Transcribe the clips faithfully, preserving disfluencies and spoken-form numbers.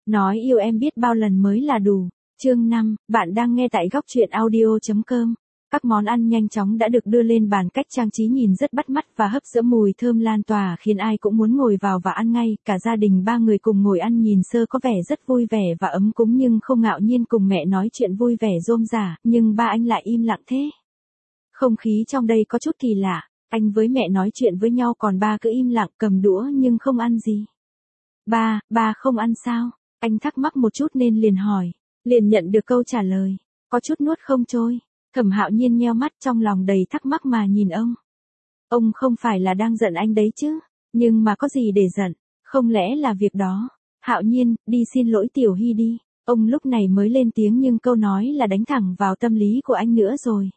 Nói yêu em biết bao lần mới là đủ. Chương năm, bạn đang nghe tại góc truyện audio.com. Các món ăn nhanh chóng đã được đưa lên bàn, cách trang trí nhìn rất bắt mắt và hấp dẫn, mùi thơm lan tỏa khiến ai cũng muốn ngồi vào và ăn ngay. Cả gia đình ba người cùng ngồi ăn nhìn sơ có vẻ rất vui vẻ và ấm cúng, nhưng không ngạo nhiên cùng mẹ nói chuyện vui vẻ rôm rả, nhưng ba anh lại im lặng thế. Không khí trong đây có chút kỳ lạ, anh với mẹ nói chuyện với nhau còn ba cứ im lặng cầm đũa nhưng không ăn gì. Ba, ba không ăn sao? Anh thắc mắc một chút nên liền hỏi, liền nhận được câu trả lời, có chút nuốt không trôi. Thẩm Hạo Nhiên nheo mắt trong lòng đầy thắc mắc mà nhìn ông. Ông không phải là đang giận anh đấy chứ, nhưng mà có gì để giận, không lẽ là việc đó. Hạo Nhiên, đi xin lỗi Tiểu Hy đi. Ông lúc này mới lên tiếng nhưng câu nói là đánh thẳng vào tâm lý của anh nữa rồi.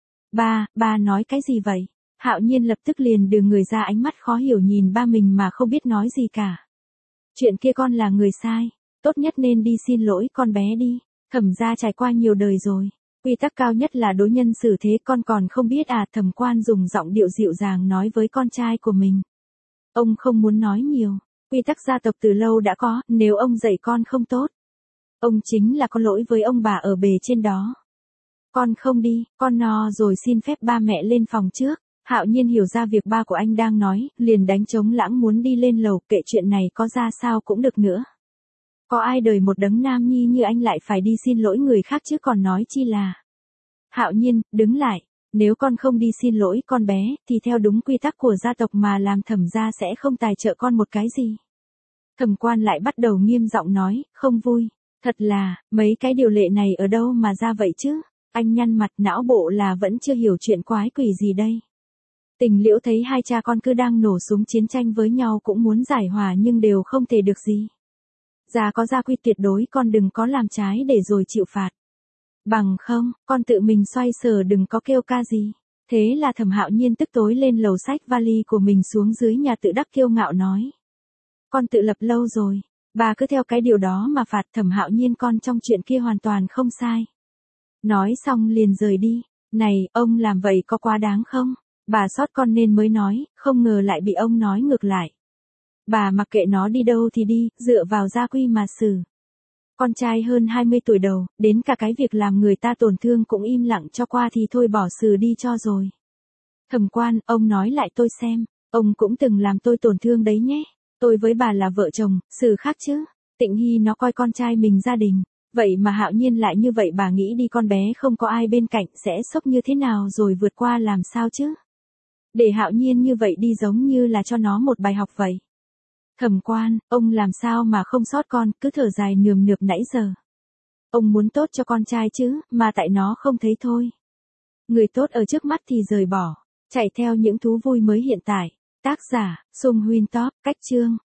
Ba, ba nói cái gì vậy? Hạo Nhiên lập tức liền đưa người ra, ánh mắt khó hiểu nhìn ba mình mà không biết nói gì cả. Chuyện kia con là người sai, tốt nhất nên đi xin lỗi con bé đi. Thẩm gia trải qua nhiều đời rồi, quy tắc cao nhất là đối nhân xử thế, con còn không biết à? Thẩm Quan dùng giọng điệu dịu dàng nói với con trai của mình. Ông không muốn nói nhiều, quy tắc gia tộc từ lâu đã có, nếu ông dạy con không tốt, ông chính là có lỗi với ông bà ở bề trên đó. Con không đi, con no rồi, xin phép ba mẹ lên phòng trước. Hạo Nhiên hiểu ra việc ba của anh đang nói, liền đánh trống lãng muốn đi lên lầu, kệ chuyện này có ra sao cũng được nữa. Có ai đời một đấng nam nhi như anh lại phải đi xin lỗi người khác chứ còn nói chi là. Hạo Nhiên, đứng lại, nếu con không đi xin lỗi con bé, thì theo đúng quy tắc của gia tộc mà làm Thẩm gia sẽ không tài trợ con một cái gì. Thẩm Quan lại bắt đầu nghiêm giọng nói, không vui, thật là, mấy cái điều lệ này ở đâu mà ra vậy chứ? Anh nhăn mặt, não bộ là vẫn chưa hiểu chuyện quái quỷ gì đây. Tình Liễu thấy hai cha con cứ đang nổ súng chiến tranh với nhau cũng muốn giải hòa nhưng đều không thể được gì. Gia có gia quy tuyệt đối, con đừng có làm trái để rồi chịu phạt. Bằng không, con tự mình xoay sở, đừng có kêu ca gì. Thế là Thẩm Hạo Nhiên tức tối lên lầu xách vali của mình xuống dưới nhà tự đắc kiêu ngạo nói. Con tự lập lâu rồi, bà cứ theo cái điều đó mà phạt. Thẩm Hạo Nhiên, con trong chuyện kia hoàn toàn không sai. Nói xong liền rời đi. Này, ông làm vậy có quá đáng không? Bà sót con nên mới nói, không ngờ lại bị ông nói ngược lại. Bà mặc kệ nó đi đâu thì đi, dựa vào gia quy mà xử. Con trai hơn hai mươi tuổi đầu, đến cả cái việc làm người ta tổn thương cũng im lặng cho qua thì thôi bỏ xử đi cho rồi. Thẩm Quan, ông nói lại tôi xem, ông cũng từng làm tôi tổn thương đấy nhé. Tôi với bà là vợ chồng, xử khác chứ. Tịnh Hy nó coi con trai mình gia đình. Vậy mà Hạo Nhiên lại như vậy, bà nghĩ đi, con bé không có ai bên cạnh sẽ sốc như thế nào rồi vượt qua làm sao chứ? Để Hạo Nhiên như vậy đi giống như là cho nó một bài học vậy. Thẩm Quan, ông làm sao mà không sót con, cứ thở dài nườm nượp nãy giờ. Ông muốn tốt cho con trai chứ, mà tại nó không thấy thôi. Người tốt ở trước mắt thì rời bỏ, chạy theo những thú vui mới hiện tại. Tác giả, Sung Huynh Top, cách chương.